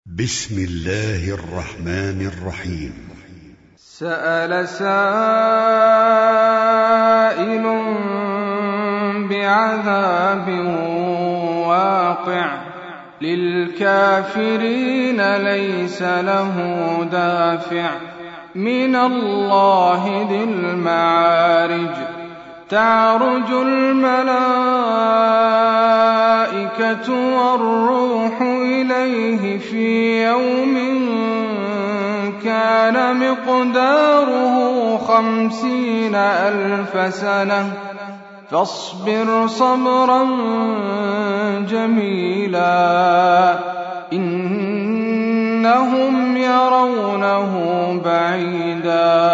بسم الله الرحمن الرحيم. سأل سائل بعذاب واقع للكافرين ليس له دافع من الله ذي المعارج. تعرج الملائكة والروح إليه في يوم كان مقداره 50,000 سنة فاصبر صبرا جميلا إنهم يرونه بعيدا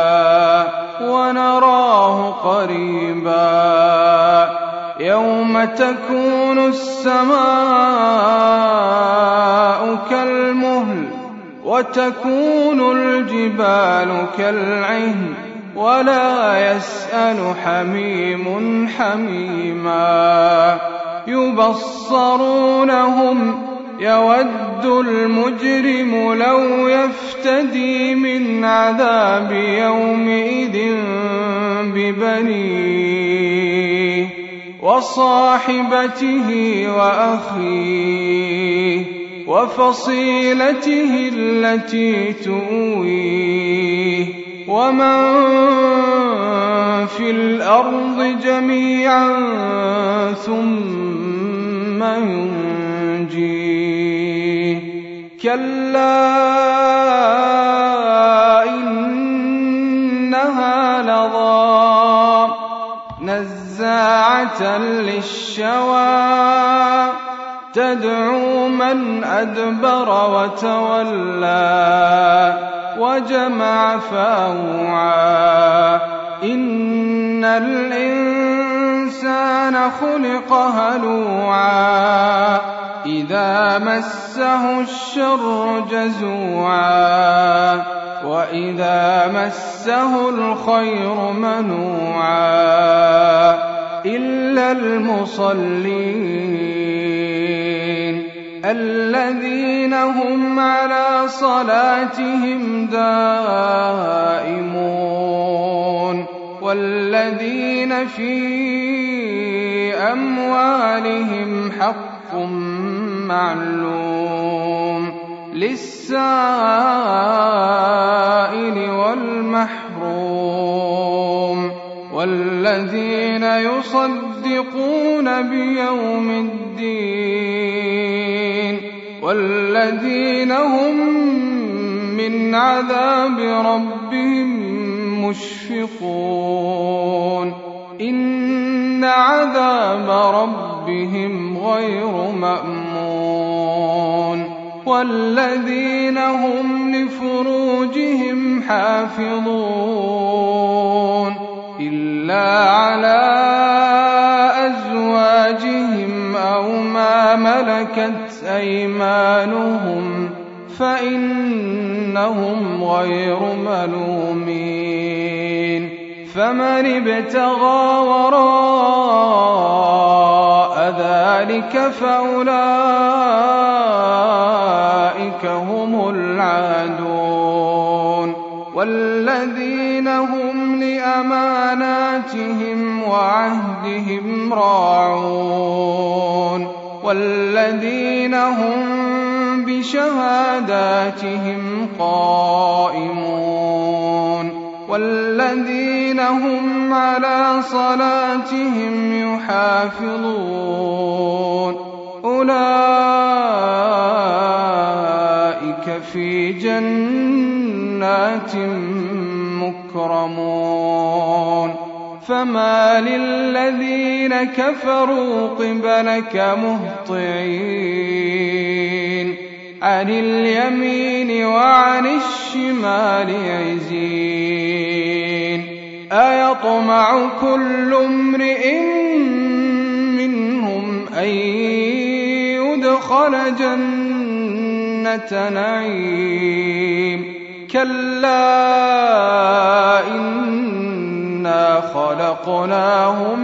ونراه قريبا يوم تكون السماء كالمهل وتكون الجبال كالعهن ولا يسأل حميم حميما يبصرونهم يود المجرم لو يفتدي من عذاب يومئذ ببنيه وصاحبته وأخيه وفصيلته التي تؤويه ومن في الأرض جميعا ثم ينجيه كلا إنها لظى نزاعة للشوى تدعو من أدبر وتولى وجمع فأوعى إن الإنسان خلق هلوعا إذا مسه الشر جزوعا وإذا مسه الخير منوعا إلا المصلين الذين هم على صلاتهم دائمون والذين في أموالهم حق معلوم للسائل والمحروم والذين يصدقون بيوم الدين والذين هم من عذاب ربهم مشفقون إن عذاب ربهم غير مأمون والذين هم لفروجهم حافظون إلا على أزواجهم أو ما ملكت أيمانهم فإنهم غير ملومين فمن ابتغى وراء ذلك فأولئك هم العادون والذين هم لأماناتهم وعهدهم راعون والذين هم بشهاداتهم قائمون والذين هم على صلاتهم يحافظون أولئك في جنات مكرمون فما للذين كفروا قبلك مهطعين عن اليمين وعن الشمال عزين أيطمع كل امرئ منهم أن يدخل جنة نعيم كلا إنا خلقناهم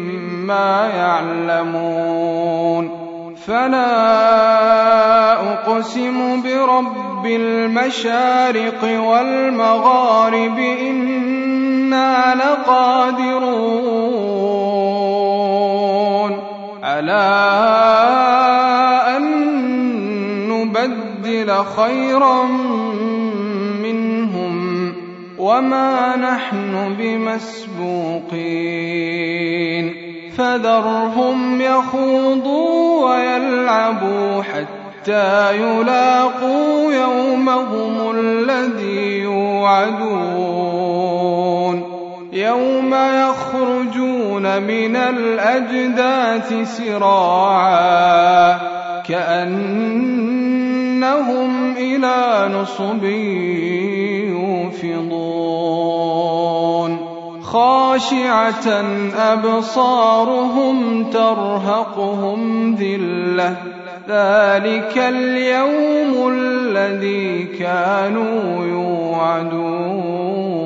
مما يعلمون فلا أقسم برب المشارق والمغارب إنا لقادرون على أن نبدل خيرا منهم وما نحن بمسبوقين فذرهم يخوضوا ويلعبوا حتى يلاقوا يومهم الذي يوعدون يوم يخرجون من الأجداث سراعا كأنهم إلى نصب يوفضون خاشعة أبصارهم ترهقهم ذلة ذلك اليوم الذي كانوا يوعدون